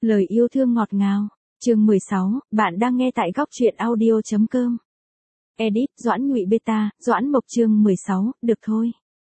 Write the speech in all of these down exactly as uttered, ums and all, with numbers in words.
Lời yêu thương ngọt ngào. Chương mười sáu, bạn đang nghe tại góc truyện audio chấm com. Edit, Doãn Nhụy Beta, Doãn Mộc chương mười sáu, được thôi.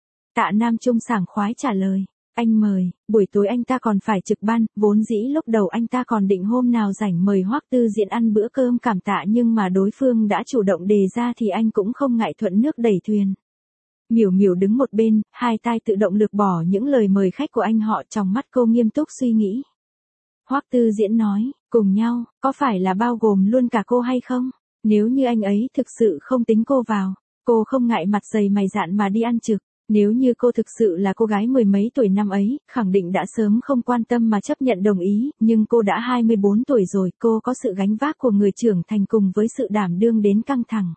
Tạ Nam Trung sảng khoái trả lời, anh mời, buổi tối anh ta còn phải trực ban, vốn dĩ lúc đầu anh ta còn định hôm nào rảnh mời Hoắc Tư Diễn ăn bữa cơm cảm tạ nhưng mà đối phương đã chủ động đề ra thì anh cũng không ngại thuận nước đẩy thuyền. Miểu Miểu đứng một bên, hai tai tự động lược bỏ những lời mời khách của anh họ, trong mắt cô nghiêm túc suy nghĩ. Hoắc Tư Diễn nói, cùng nhau, có phải là bao gồm luôn cả cô hay không? Nếu như anh ấy thực sự không tính cô vào, cô không ngại mặt dày mày dạn mà đi ăn trực. Nếu như cô thực sự là cô gái mười mấy tuổi năm ấy, khẳng định đã sớm không quan tâm mà chấp nhận đồng ý, nhưng cô đã hai mươi bốn tuổi rồi, cô có sự gánh vác của người trưởng thành cùng với sự đảm đương đến căng thẳng.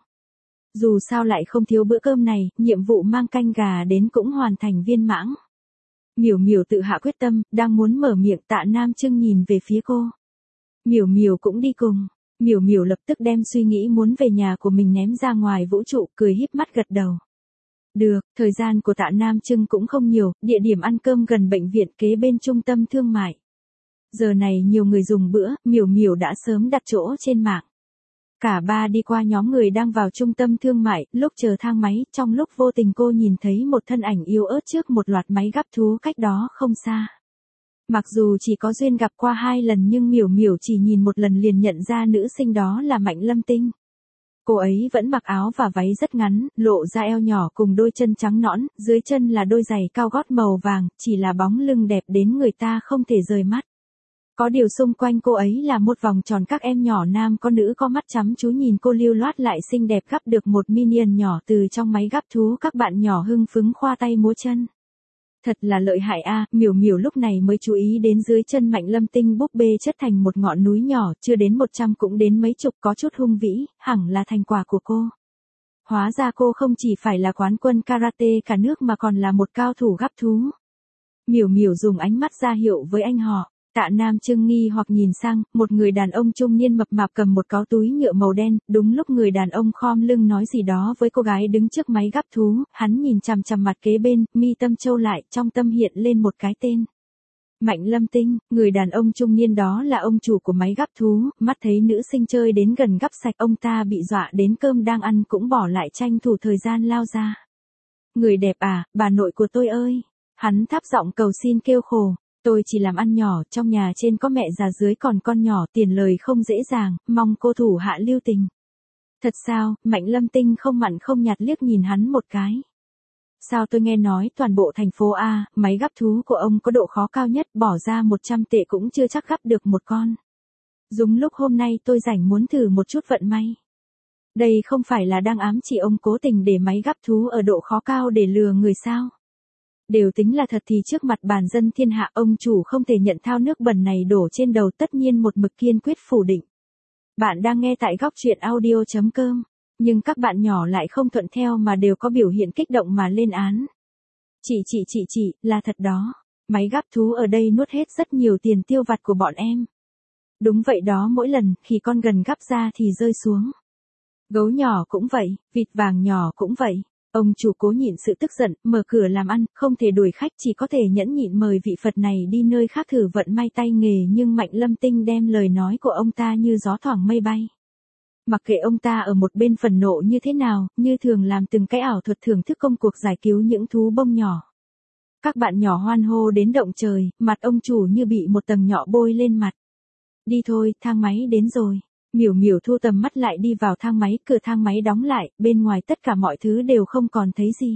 Dù sao lại không thiếu bữa cơm này, nhiệm vụ mang canh gà đến cũng hoàn thành viên mãn. Miểu Miểu tự hạ quyết tâm, đang muốn mở miệng, Tạ Nam Trưng nhìn về phía cô. Miểu Miểu cũng đi cùng. Miểu Miểu lập tức đem suy nghĩ muốn về nhà của mình ném ra ngoài vũ trụ, cười híp mắt gật đầu. Được, thời gian của Tạ Nam Trưng cũng không nhiều, địa điểm ăn cơm gần bệnh viện kế bên trung tâm thương mại. Giờ này nhiều người dùng bữa, Miểu Miểu đã sớm đặt chỗ trên mạng. Cả ba đi qua nhóm người đang vào trung tâm thương mại, lúc chờ thang máy, trong lúc vô tình cô nhìn thấy một thân ảnh yếu ớt trước một loạt máy gắp thú cách đó không xa. Mặc dù chỉ có duyên gặp qua hai lần nhưng Miểu Miểu chỉ nhìn một lần liền nhận ra nữ sinh đó là Mạnh Lâm Tinh. Cô ấy vẫn mặc áo và váy rất ngắn, lộ ra eo nhỏ cùng đôi chân trắng nõn, dưới chân là đôi giày cao gót màu vàng, chỉ là bóng lưng đẹp đến người ta không thể rời mắt. Có điều xung quanh cô ấy là một vòng tròn các em nhỏ nam có nữ có mắt chăm chú nhìn cô lưu loát lại xinh đẹp gắp được một minion nhỏ từ trong máy gắp thú, các bạn nhỏ hưng phấn khoa tay múa chân. Thật là lợi hại a, Miểu Miểu lúc này mới chú ý đến dưới chân Mạnh Lâm Tinh búp bê chất thành một ngọn núi nhỏ, chưa đến một trăm cũng đến mấy chục, có chút hung vĩ, hẳn là thành quả của cô. Hóa ra cô không chỉ phải là quán quân karate cả nước mà còn là một cao thủ gắp thú. Miểu Miểu dùng ánh mắt ra hiệu với anh họ. Tạ Nam Trưng nghi hoặc nhìn sang, một người đàn ông trung niên mập mạp cầm một có túi nhựa màu đen, đúng lúc người đàn ông khom lưng nói gì đó với cô gái đứng trước máy gắp thú, hắn nhìn chằm chằm mặt kế bên, mi tâm châu lại, trong tâm hiện lên một cái tên. Mạnh Lâm Tinh, người đàn ông trung niên đó là ông chủ của máy gắp thú, mắt thấy nữ sinh chơi đến gần gắp sạch, ông ta bị dọa đến cơm đang ăn cũng bỏ lại tranh thủ thời gian lao ra. Người đẹp à, bà nội của tôi ơi. Hắn thấp giọng cầu xin kêu khổ. Tôi chỉ làm ăn nhỏ, trong nhà trên có mẹ già dưới còn con nhỏ, tiền lời không dễ dàng, mong cô thủ hạ lưu tình. Thật sao? Mạnh Lâm Tinh không mặn không nhạt liếc nhìn hắn một cái. Sao tôi nghe nói toàn bộ thành phố A, máy gắp thú của ông có độ khó cao nhất, bỏ ra một trăm tệ cũng chưa chắc gắp được một con. Đúng lúc hôm nay tôi rảnh muốn thử một chút vận may. Đây không phải là đang ám chỉ ông cố tình để máy gắp thú ở độ khó cao để lừa người sao? Đều tính là thật thì trước mặt bàn dân thiên hạ, ông chủ không thể nhận thao nước bẩn này đổ trên đầu, tất nhiên một mực kiên quyết phủ định. Bạn đang nghe tại góc truyện audio chấm com, nhưng các bạn nhỏ lại không thuận theo mà đều có biểu hiện kích động mà lên án. Chị chị chị chị, là thật đó, máy gắp thú ở đây nuốt hết rất nhiều tiền tiêu vặt của bọn em. Đúng vậy đó, mỗi lần khi con gần gắp ra thì rơi xuống. Gấu nhỏ cũng vậy, vịt vàng nhỏ cũng vậy. Ông chủ cố nhịn sự tức giận, mở cửa làm ăn, không thể đuổi khách, chỉ có thể nhẫn nhịn mời vị Phật này đi nơi khác thử vận may tay nghề, nhưng Mạnh Lâm Tinh đem lời nói của ông ta như gió thoảng mây bay. Mặc kệ ông ta ở một bên phần nộ như thế nào, như thường làm từng cái ảo thuật thưởng thức công cuộc giải cứu những thú bông nhỏ. Các bạn nhỏ hoan hô đến động trời, mặt ông chủ như bị một tầng nhọ bôi lên mặt. Đi thôi, thang máy đến rồi. Miểu Miểu thu tầm mắt lại đi vào thang máy, cửa thang máy đóng lại, bên ngoài tất cả mọi thứ đều không còn thấy gì.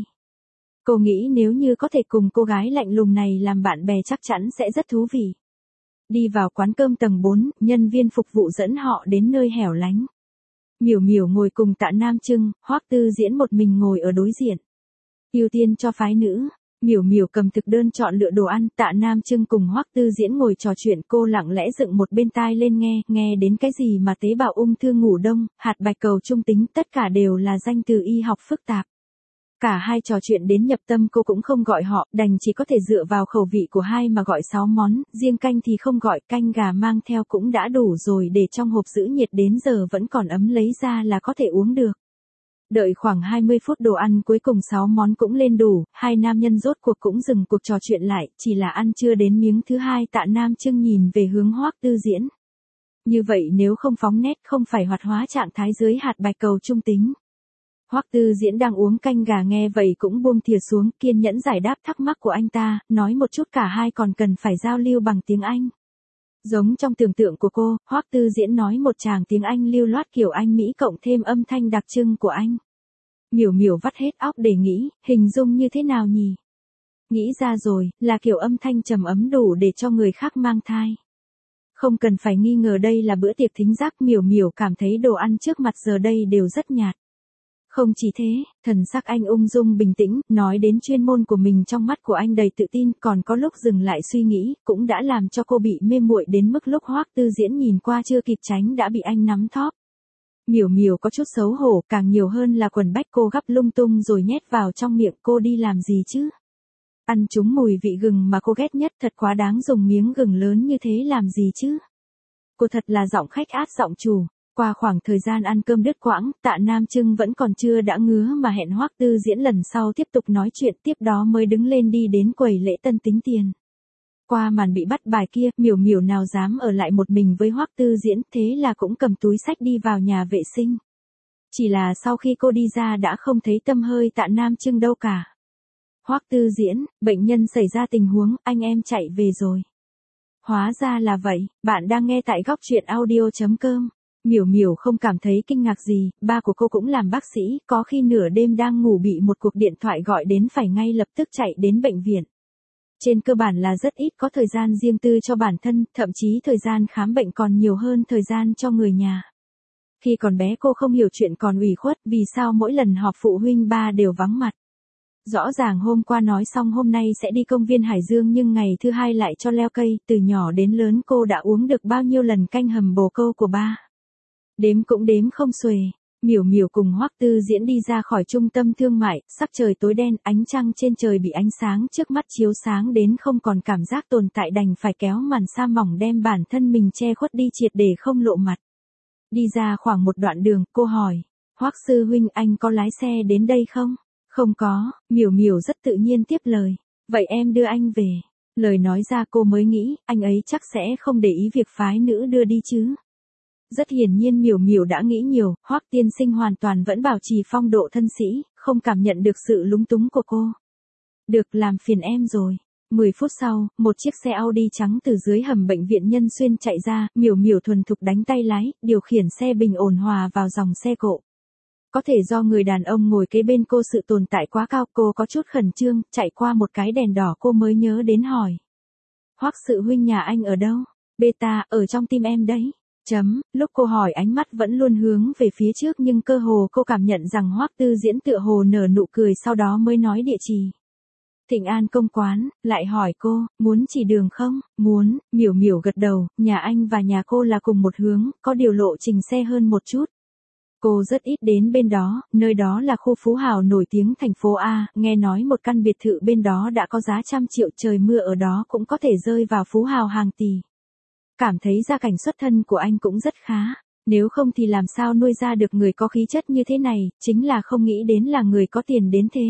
Cô nghĩ nếu như có thể cùng cô gái lạnh lùng này làm bạn bè chắc chắn sẽ rất thú vị. Đi vào quán cơm tầng bốn, nhân viên phục vụ dẫn họ đến nơi hẻo lánh. Miểu Miểu ngồi cùng Tạ Nam Trưng, Hoắc Tư Diễn một mình ngồi ở đối diện. Ưu tiên cho phái nữ. Miểu Miểu cầm thực đơn chọn lựa đồ ăn, Tạ Nam Trưng cùng Hoắc Tư Diễn ngồi trò chuyện, cô lặng lẽ dựng một bên tai lên nghe, nghe đến cái gì mà tế bào ung thư ngủ đông, hạt bạch cầu trung tính, tất cả đều là danh từ y học phức tạp. Cả hai trò chuyện đến nhập tâm, cô cũng không gọi họ, đành chỉ có thể dựa vào khẩu vị của hai mà gọi sáu món, riêng canh thì không gọi, canh gà mang theo cũng đã đủ rồi, để trong hộp giữ nhiệt đến giờ vẫn còn ấm lấy ra là có thể uống được. Đợi khoảng hai mươi phút đồ ăn cuối cùng sáu món cũng lên đủ, hai nam nhân rốt cuộc cũng dừng cuộc trò chuyện lại, chỉ là ăn chưa đến miếng thứ hai Tạ Nam Trưng nhìn về hướng Hoắc Tư Diễn. Như vậy nếu không phóng nét không phải hoạt hóa trạng thái dưới hạt bạch cầu trung tính. Hoắc Tư Diễn đang uống canh gà nghe vậy cũng buông thìa xuống, kiên nhẫn giải đáp thắc mắc của anh ta, nói một chút cả hai còn cần phải giao lưu bằng tiếng Anh. Giống trong tưởng tượng của cô, Hoắc Tư Diễn nói một tràng tiếng Anh lưu loát kiểu Anh Mỹ cộng thêm âm thanh đặc trưng của anh. Miểu Miểu vắt hết óc để nghĩ, hình dung như thế nào nhỉ? Nghĩ ra rồi, là kiểu âm thanh trầm ấm đủ để cho người khác mang thai. Không cần phải nghi ngờ đây là bữa tiệc thính giác, Miểu Miểu cảm thấy đồ ăn trước mặt giờ đây đều rất nhạt. Không chỉ thế, thần sắc anh ung dung bình tĩnh, nói đến chuyên môn của mình trong mắt của anh đầy tự tin, còn có lúc dừng lại suy nghĩ, cũng đã làm cho cô bị mê muội đến mức lúc Hoắc Tư Diễn nhìn qua chưa kịp tránh đã bị anh nắm thóp. Miểu Miểu có chút xấu hổ, càng nhiều hơn là quần bách cô gắp lung tung rồi nhét vào trong miệng, cô đi làm gì chứ? Ăn trúng mùi vị gừng mà cô ghét nhất, thật quá đáng, dùng miếng gừng lớn như thế làm gì chứ? Cô thật là giọng khách át giọng chủ. Qua khoảng thời gian ăn cơm đứt quãng, Tạ Nam Trưng vẫn còn chưa đã ngứa mà hẹn Hoắc Tư Diễn lần sau tiếp tục nói chuyện, tiếp đó mới đứng lên đi đến quầy lễ tân tính tiền. Qua màn bị bắt bài kia, Miểu Miểu nào dám ở lại một mình với Hoắc Tư Diễn, thế là cũng cầm túi xách đi vào nhà vệ sinh. Chỉ là sau khi cô đi ra đã không thấy tăm hơi Tạ Nam Trưng đâu cả. Hoắc Tư Diễn, bệnh nhân xảy ra tình huống, anh em chạy về rồi. Hóa ra là vậy, bạn đang nghe tại góc truyện audio chấm com. Miểu Miểu không cảm thấy kinh ngạc gì, ba của cô cũng làm bác sĩ, có khi nửa đêm đang ngủ bị một cuộc điện thoại gọi đến phải ngay lập tức chạy đến bệnh viện. Trên cơ bản là rất ít có thời gian riêng tư cho bản thân, thậm chí thời gian khám bệnh còn nhiều hơn thời gian cho người nhà. Khi còn bé cô không hiểu chuyện còn ủy khuất vì sao mỗi lần họp phụ huynh ba đều vắng mặt. Rõ ràng hôm qua nói xong hôm nay sẽ đi công viên Hải Dương nhưng ngày thứ hai lại cho leo cây, từ nhỏ đến lớn cô đã uống được bao nhiêu lần canh hầm bồ câu của ba. Đếm cũng đếm không xuể. Miểu Miểu cùng Hoắc Tư Diễn đi ra khỏi trung tâm thương mại, sắc trời tối đen, ánh trăng trên trời bị ánh sáng trước mắt chiếu sáng đến không còn cảm giác tồn tại, đành phải kéo màn sa mỏng đem bản thân mình che khuất đi triệt để không lộ mặt. Đi ra khoảng một đoạn đường, cô hỏi, Hoắc sư huynh anh có lái xe đến đây không? Không có, Miểu Miểu rất tự nhiên tiếp lời. Vậy em đưa anh về. Lời nói ra cô mới nghĩ, anh ấy chắc sẽ không để ý việc phái nữ đưa đi chứ. Rất hiển nhiên Miểu Miểu đã nghĩ nhiều, Hoắc tiên sinh hoàn toàn vẫn bảo trì phong độ thân sĩ, không cảm nhận được sự lúng túng của cô. Được, làm phiền em rồi. mười phút sau, một chiếc xe Audi trắng từ dưới hầm bệnh viện Nhân Xuyên chạy ra, Miểu Miểu thuần thục đánh tay lái, điều khiển xe bình ổn hòa vào dòng xe cộ. Có thể do người đàn ông ngồi kế bên cô sự tồn tại quá cao, cô có chút khẩn trương, chạy qua một cái đèn đỏ cô mới nhớ đến hỏi. Hoắc sự huynh nhà anh ở đâu? Beta, ở trong tim em đấy. Chấm, lúc cô hỏi ánh mắt vẫn luôn hướng về phía trước nhưng cơ hồ cô cảm nhận rằng Hoắc Tư Diễn tựa hồ nở nụ cười sau đó mới nói địa chỉ. Thịnh An công quán, lại hỏi cô, muốn chỉ đường không? Muốn, Miểu Miểu gật đầu, nhà anh và nhà cô là cùng một hướng, có điều lộ trình xe hơn một chút. Cô rất ít đến bên đó, nơi đó là khu phú hào nổi tiếng thành phố A, nghe nói một căn biệt thự bên đó đã có giá trăm triệu, trời mưa ở đó cũng có thể rơi vào phú hào hàng tỷ. Cảm thấy gia cảnh xuất thân của anh cũng rất khá, nếu không thì làm sao nuôi ra được người có khí chất như thế này, chính là không nghĩ đến là người có tiền đến thế.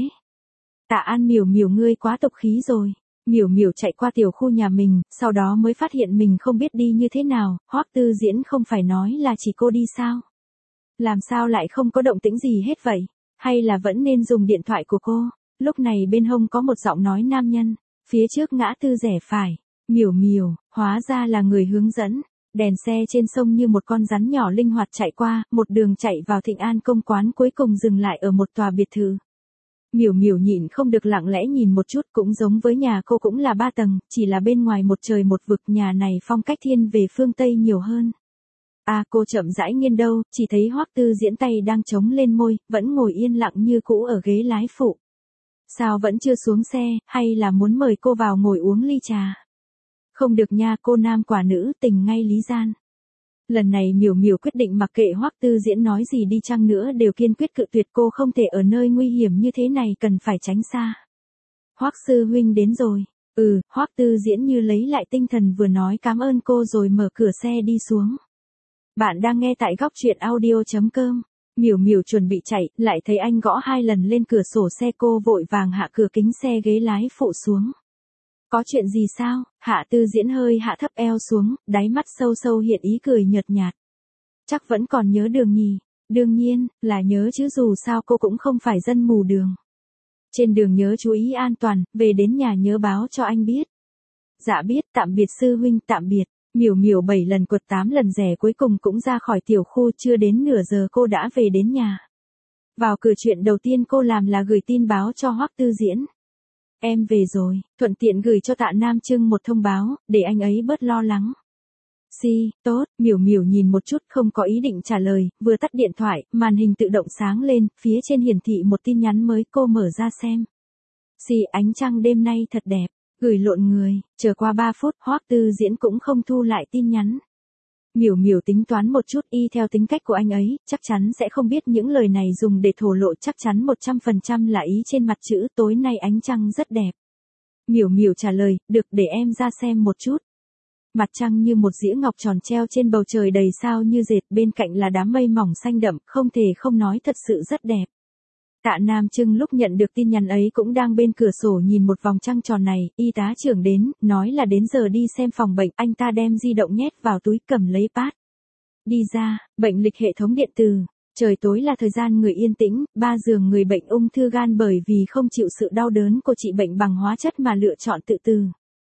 Tạ An, Miểu Miểu ngươi quá tục khí rồi. Miểu Miểu chạy qua tiểu khu nhà mình, sau đó mới phát hiện mình không biết đi như thế nào, Hoắc Tư Diễn không phải nói là chỉ cô đi sao? Làm sao lại không có động tĩnh gì hết vậy? Hay là vẫn nên dùng điện thoại của cô? Lúc này bên hông có một giọng nói nam nhân, phía trước ngã tư rẽ phải. Miểu Miểu, hóa ra là người hướng dẫn. Đèn xe trên sông như một con rắn nhỏ linh hoạt chạy qua, một đường chạy vào Thịnh An công quán, cuối cùng dừng lại ở một tòa biệt thự. Miểu Miểu nhịn không được lặng lẽ nhìn một chút, cũng giống với nhà cô, cũng là ba tầng, chỉ là bên ngoài một trời một vực, nhà này phong cách thiên về phương Tây nhiều hơn. À, cô chậm rãi nghiêng đâu, chỉ thấy Hoắc Tư Diễn tay đang chống lên môi, vẫn ngồi yên lặng như cũ ở ghế lái phụ. Sao vẫn chưa xuống xe, hay là muốn mời cô vào ngồi uống ly trà? Không được nha, cô nam quả nữ, tình ngay lý gian. Lần này Miểu Miểu quyết định mặc kệ Hoắc Tư Diễn nói gì đi chăng nữa đều kiên quyết cự tuyệt, cô không thể ở nơi nguy hiểm như thế này, cần phải tránh xa. Hoắc sư huynh đến rồi. Ừ, Hoắc Tư Diễn như lấy lại tinh thần vừa nói cảm ơn cô rồi mở cửa xe đi xuống. Bạn đang nghe tại góc truyện audio chấm com. Miểu Miểu chuẩn bị chạy, lại thấy anh gõ hai lần lên cửa sổ xe, cô vội vàng hạ cửa kính xe ghế lái phụ xuống. Có chuyện gì sao? Hạ Tư Diễn hơi hạ thấp eo xuống, đáy mắt sâu sâu hiện ý cười nhợt nhạt. Chắc vẫn còn nhớ đường nhỉ? Đương nhiên, là nhớ chứ, dù sao cô cũng không phải dân mù đường. Trên đường nhớ chú ý an toàn, về đến nhà nhớ báo cho anh biết. Dạ biết, tạm biệt sư huynh, tạm biệt. Miểu Miểu bảy lần quật tám lần rẻ cuối cùng cũng ra khỏi tiểu khu, chưa đến nửa giờ cô đã về đến nhà. Vào cửa chuyện đầu tiên cô làm là gửi tin báo cho Hoắc Tư Diễn. Em về rồi, thuận tiện gửi cho Tạ Nam Trưng một thông báo, để anh ấy bớt lo lắng. Si, tốt, Miểu Miểu nhìn một chút không có ý định trả lời, vừa tắt điện thoại, màn hình tự động sáng lên, phía trên hiển thị một tin nhắn mới, cô mở ra xem. Si, ánh trăng đêm nay thật đẹp, gửi lộn người, chờ qua ba phút, Hoắc Tư Diễn cũng không thu lại tin nhắn. Miểu Miểu tính toán một chút, y theo tính cách của anh ấy, chắc chắn sẽ không biết những lời này dùng để thổ lộ, chắc chắn một trăm phần trăm là ý trên mặt chữ, tối nay ánh trăng rất đẹp. Miểu Miểu trả lời, được, để em ra xem một chút. Mặt trăng như một dĩa ngọc tròn treo trên bầu trời đầy sao như dệt, bên cạnh là đám mây mỏng xanh đậm, không thể không nói thật sự rất đẹp. Tạ Nam Trưng lúc nhận được tin nhắn ấy cũng đang bên cửa sổ nhìn một vòng trăng tròn này, y tá trưởng đến, nói là đến giờ đi xem phòng bệnh, anh ta đem di động nhét vào túi, cầm lấy pad. Đi ra, bệnh lịch hệ thống điện tử, trời tối là thời gian người yên tĩnh, ba giường người bệnh ung thư gan bởi vì không chịu sự đau đớn của trị bệnh bằng hóa chất mà lựa chọn tự tử.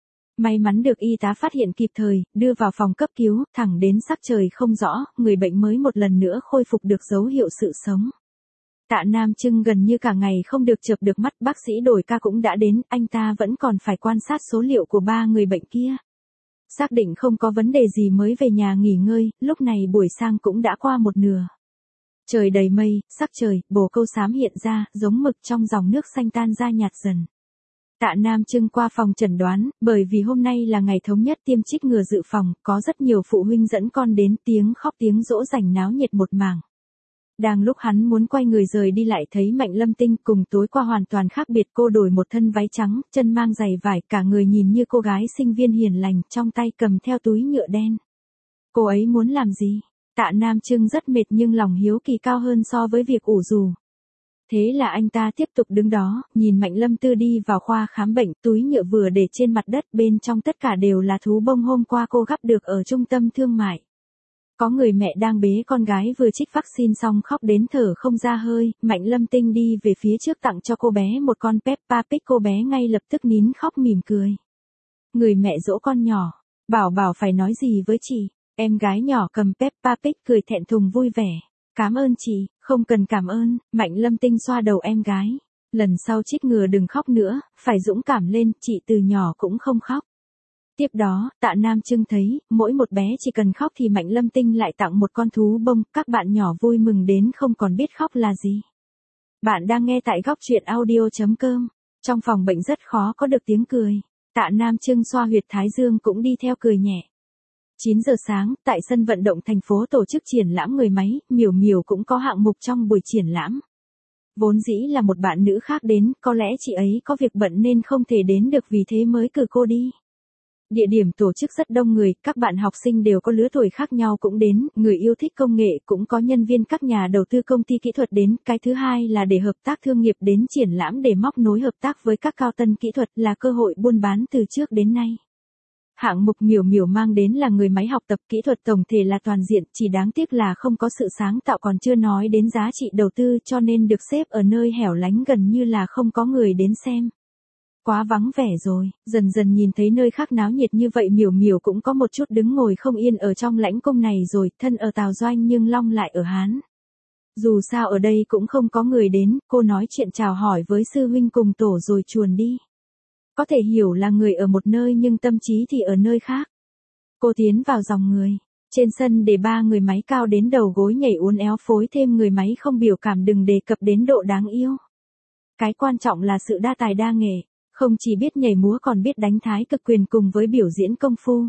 May mắn được y tá phát hiện kịp thời, đưa vào phòng cấp cứu, thẳng đến sắc trời không rõ, người bệnh mới một lần nữa khôi phục được dấu hiệu sự sống. Tạ Nam Trưng gần như cả ngày không được chợp được mắt, bác sĩ đổi ca cũng đã đến, anh ta vẫn còn phải quan sát số liệu của ba người bệnh kia. Xác định không có vấn đề gì mới về nhà nghỉ ngơi, lúc này buổi sang cũng đã qua một nửa. Trời đầy mây, sắc trời, bồ câu xám hiện ra, giống mực trong dòng nước xanh tan ra nhạt dần. Tạ Nam Trưng qua phòng chẩn đoán, bởi vì hôm nay là ngày thống nhất tiêm chích ngừa dự phòng, có rất nhiều phụ huynh dẫn con đến, tiếng khóc tiếng dỗ dành náo nhiệt một mảng. Đang lúc hắn muốn quay người rời đi lại thấy Mạnh Lâm Tinh cùng tối qua hoàn toàn khác biệt, cô đổi một thân váy trắng, chân mang giày vải, cả người nhìn như cô gái sinh viên hiền lành, trong tay cầm theo túi nhựa đen. Cô ấy muốn làm gì? Tạ Nam Trưng rất mệt nhưng lòng hiếu kỳ cao hơn so với việc ủ rù. Thế là anh ta tiếp tục đứng đó, nhìn Mạnh Lâm Tư đi vào khoa khám bệnh, túi nhựa vừa để trên mặt đất, bên trong tất cả đều là thú bông hôm qua cô gắp được ở trung tâm thương mại. Có người mẹ đang bế con gái vừa trích vaccine xong khóc đến thở không ra hơi, Mạnh Lâm Tinh đi về phía trước tặng cho cô bé một con Peppa Pig, cô bé ngay lập tức nín khóc mỉm cười. Người mẹ dỗ con nhỏ, bảo bảo phải nói gì với chị, em gái nhỏ cầm Peppa Pig cười thẹn thùng vui vẻ. Cảm ơn chị, không cần cảm ơn, Mạnh Lâm Tinh xoa đầu em gái. Lần sau chích ngừa đừng khóc nữa, phải dũng cảm lên, chị từ nhỏ cũng không khóc. Tiếp đó, Tạ Nam Trưng thấy, mỗi một bé chỉ cần khóc thì Mạnh Lâm Tinh lại tặng một con thú bông, các bạn nhỏ vui mừng đến không còn biết khóc là gì. Bạn đang nghe tại góc truyện audio chấm com. Trong phòng bệnh rất khó có được tiếng cười. Tạ Nam Trưng xoa huyệt thái dương cũng đi theo cười nhẹ. chín giờ sáng, tại sân vận động thành phố tổ chức triển lãm người máy, Miểu Miểu cũng có hạng mục trong buổi triển lãm. Vốn dĩ là một bạn nữ khác đến, có lẽ chị ấy có việc bận nên không thể đến được, vì thế mới cử cô đi. Địa điểm tổ chức rất đông người, các bạn học sinh đều có lứa tuổi khác nhau cũng đến, người yêu thích công nghệ cũng có, nhân viên các nhà đầu tư công ty kỹ thuật đến, cái thứ hai là để hợp tác thương nghiệp đến triển lãm để móc nối hợp tác với các cao tân kỹ thuật, là cơ hội buôn bán từ trước đến nay. Hạng mục Miểu Miểu mang đến là người máy học tập, kỹ thuật tổng thể là toàn diện, chỉ đáng tiếc là không có sự sáng tạo, còn chưa nói đến giá trị đầu tư, cho nên được xếp ở nơi hẻo lánh, gần như là không có người đến xem. Quá vắng vẻ rồi, dần dần nhìn thấy nơi khác náo nhiệt như vậy, Miểu Miểu cũng có một chút đứng ngồi không yên ở trong lãnh cung này rồi, thân ở Tào Doanh nhưng long lại ở Hán. Dù sao ở đây cũng không có người đến, cô nói chuyện chào hỏi với sư huynh cùng tổ rồi chuồn đi. Có thể hiểu là người ở một nơi nhưng tâm trí thì ở nơi khác. Cô tiến vào dòng người. Trên sân để ba người máy cao đến đầu gối nhảy uốn éo, phối thêm người máy không biểu cảm, đừng đề cập đến độ đáng yêu. Cái quan trọng là sự đa tài đa nghệ, không chỉ biết nhảy múa còn biết đánh thái cực quyền cùng với biểu diễn công phu.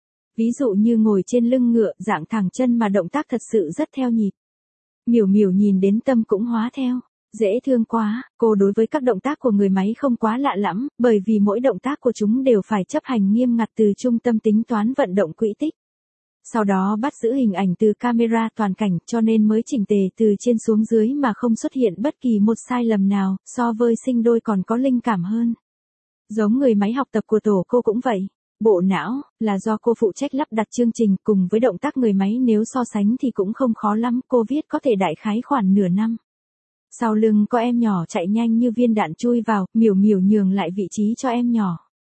Ví dụ như ngồi trên lưng ngựa, dạng thẳng chân mà động tác thật sự rất theo nhịp. Miểu Miểu nhìn đến tâm cũng hóa theo. Dễ thương quá, cô đối với các động tác của người máy không quá lạ lắm, bởi vì mỗi động tác của chúng đều phải chấp hành nghiêm ngặt từ trung tâm tính toán vận động quỹ tích. Sau đó bắt giữ hình ảnh từ camera toàn cảnh cho nên mới chỉnh tề từ trên xuống dưới mà không xuất hiện bất kỳ một sai lầm nào, so với sinh đôi còn có linh cảm hơn. Giống người máy học tập của tổ cô cũng vậy. Bộ não, là do cô phụ trách lắp đặt chương trình cùng với động tác người máy nếu so sánh thì cũng không khó lắm, cô viết có thể đại khái khoảng nửa năm. Sau lưng có em nhỏ chạy nhanh như viên đạn chui vào, miểu miểu nhường lại vị trí cho em nhỏ.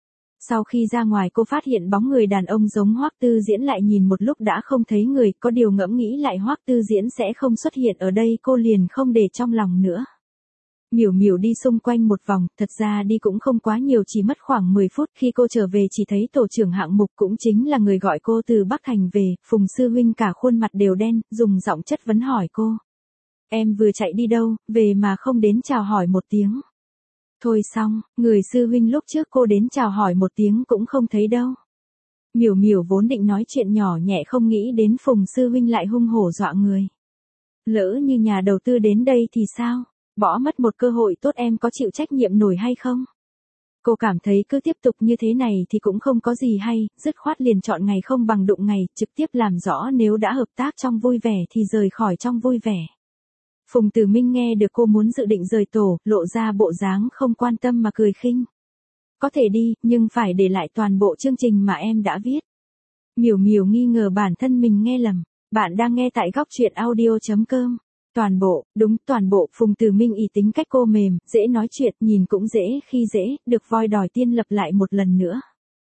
Sau khi ra ngoài cô phát hiện bóng người đàn ông giống Hoắc Tư Diễn lại nhìn một lúc đã không thấy người, có điều ngẫm nghĩ lại Hoắc Tư Diễn sẽ không xuất hiện ở đây cô liền không để trong lòng nữa. Miểu miểu đi xung quanh một vòng, thật ra đi cũng không quá nhiều chỉ mất khoảng mười phút, khi cô trở về chỉ thấy tổ trưởng hạng mục cũng chính là người gọi cô từ Bắc Thành về, Phùng sư huynh cả khuôn mặt đều đen, dùng giọng chất vấn hỏi cô. Em vừa chạy đi đâu, về mà không đến chào hỏi một tiếng. Thôi xong, người sư huynh lúc trước cô đến chào hỏi một tiếng cũng không thấy đâu. Miểu miểu vốn định nói chuyện nhỏ nhẹ không nghĩ đến Phùng sư huynh lại hung hổ dọa người. Lỡ như nhà đầu tư đến đây thì sao? Bỏ mất một cơ hội tốt em có chịu trách nhiệm nổi hay không? Cô cảm thấy cứ tiếp tục như thế này thì cũng không có gì hay, dứt khoát liền chọn ngày không bằng đụng ngày, trực tiếp làm rõ nếu đã hợp tác trong vui vẻ thì rời khỏi trong vui vẻ. Phùng Tử Minh nghe được cô muốn dự định rời tổ, lộ ra bộ dáng không quan tâm mà cười khinh. Có thể đi, nhưng phải để lại toàn bộ chương trình mà em đã viết. Miểu miểu nghi ngờ bản thân mình nghe lầm. Bạn đang nghe tại góc truyện audio chấm com. Toàn bộ, đúng toàn bộ, Phùng Tử Minh ý tính cách cô mềm, dễ nói chuyện, nhìn cũng dễ khi dễ, được voi đòi tiên lập lại một lần nữa.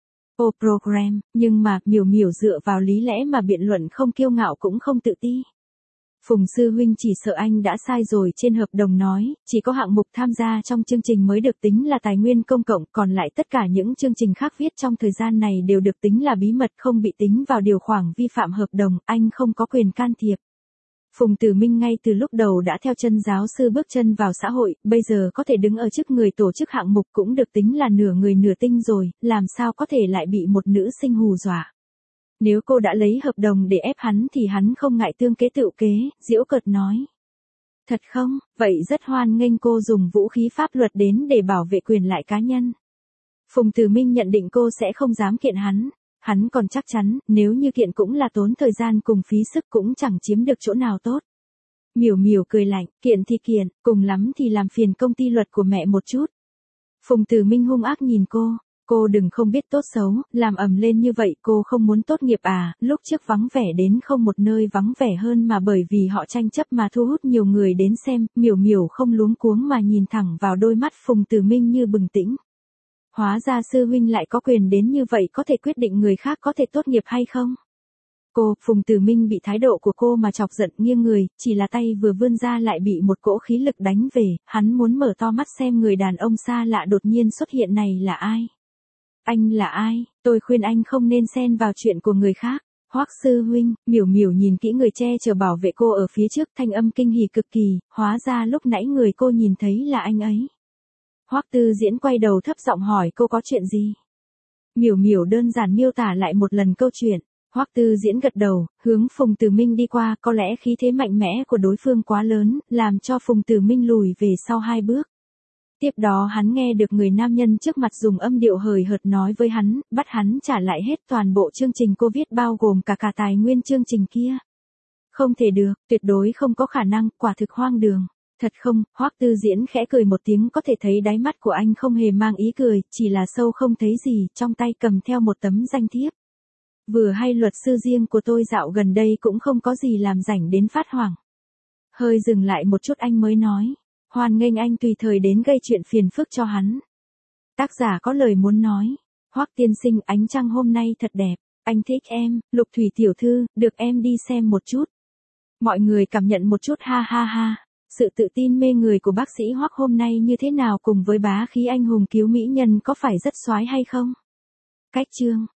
Ô program, nhưng mà, miểu miểu dựa vào lý lẽ mà biện luận không kiêu ngạo cũng không tự ti. Phùng sư huynh chỉ sợ anh đã sai rồi, trên hợp đồng nói, chỉ có hạng mục tham gia trong chương trình mới được tính là tài nguyên công cộng, còn lại tất cả những chương trình khác viết trong thời gian này đều được tính là bí mật không bị tính vào điều khoản vi phạm hợp đồng, anh không có quyền can thiệp. Phùng Tử Minh ngay từ lúc đầu đã theo chân giáo sư bước chân vào xã hội, bây giờ có thể đứng ở chức người tổ chức hạng mục cũng được tính là nửa người nửa tinh rồi, làm sao có thể lại bị một nữ sinh hù dọa. Nếu cô đã lấy hợp đồng để ép hắn thì hắn không ngại tương kế tựu kế, giễu cợt nói. Thật không, vậy rất hoan nghênh cô dùng vũ khí pháp luật đến để bảo vệ quyền lợi cá nhân. Phùng Tử Minh nhận định cô sẽ không dám kiện hắn. Hắn còn chắc chắn, nếu như kiện cũng là tốn thời gian cùng phí sức cũng chẳng chiếm được chỗ nào tốt. Miểu miểu cười lạnh, kiện thì kiện, cùng lắm thì làm phiền công ty luật của mẹ một chút. Phùng Tử Minh hung ác nhìn cô, cô đừng không biết tốt xấu, làm ầm lên như vậy cô không muốn tốt nghiệp à, lúc trước vắng vẻ đến không một nơi vắng vẻ hơn mà bởi vì họ tranh chấp mà thu hút nhiều người đến xem, miểu miểu không luống cuống mà nhìn thẳng vào đôi mắt Phùng Tử Minh như bừng tỉnh. Hóa ra sư huynh lại có quyền đến như vậy có thể quyết định người khác có thể tốt nghiệp hay không? Cô, Phùng Tử Minh bị thái độ của cô mà chọc giận nghiêng người, chỉ là tay vừa vươn ra lại bị một cỗ khí lực đánh về, hắn muốn mở to mắt xem người đàn ông xa lạ đột nhiên xuất hiện này là ai. Anh là ai, tôi khuyên anh không nên xen vào chuyện của người khác. Hoắc sư huynh, miểu miểu nhìn kỹ người che chở bảo vệ cô ở phía trước, thanh âm kinh hỉ cực kỳ, hóa ra lúc nãy người cô nhìn thấy là anh ấy. Hoắc Tư Diễn quay đầu thấp giọng hỏi cô có chuyện gì. Miểu miểu đơn giản miêu tả lại một lần câu chuyện. Hoắc Tư Diễn gật đầu, hướng Phùng Tử Minh đi qua, có lẽ khí thế mạnh mẽ của đối phương quá lớn, làm cho Phùng Tử Minh lùi về sau hai bước. Tiếp đó hắn nghe được người nam nhân trước mặt dùng âm điệu hời hợt nói với hắn, bắt hắn trả lại hết toàn bộ chương trình cô viết bao gồm cả cả tài nguyên chương trình kia. Không thể được, tuyệt đối không có khả năng, quả thực hoang đường. Thật không, Hoắc Tư Diễn khẽ cười một tiếng, có thể thấy đáy mắt của anh không hề mang ý cười, chỉ là sâu không thấy gì, trong tay cầm theo một tấm danh thiếp. Vừa hay luật sư riêng của tôi dạo gần đây cũng không có gì làm rảnh đến phát hoảng. Hơi dừng lại một chút anh mới nói, hoan nghênh anh tùy thời đến gây chuyện phiền phức cho hắn. Tác giả có lời muốn nói, Hoắc tiên sinh, ánh trăng hôm nay thật đẹp, anh thích em, Lục Thủy tiểu thư, được em đi xem một chút. Mọi người cảm nhận một chút ha ha ha. Sự tự tin mê người của bác sĩ Hoắc hôm nay như thế nào cùng với bá khí anh hùng cứu mỹ nhân có phải rất soái hay không? Cách chương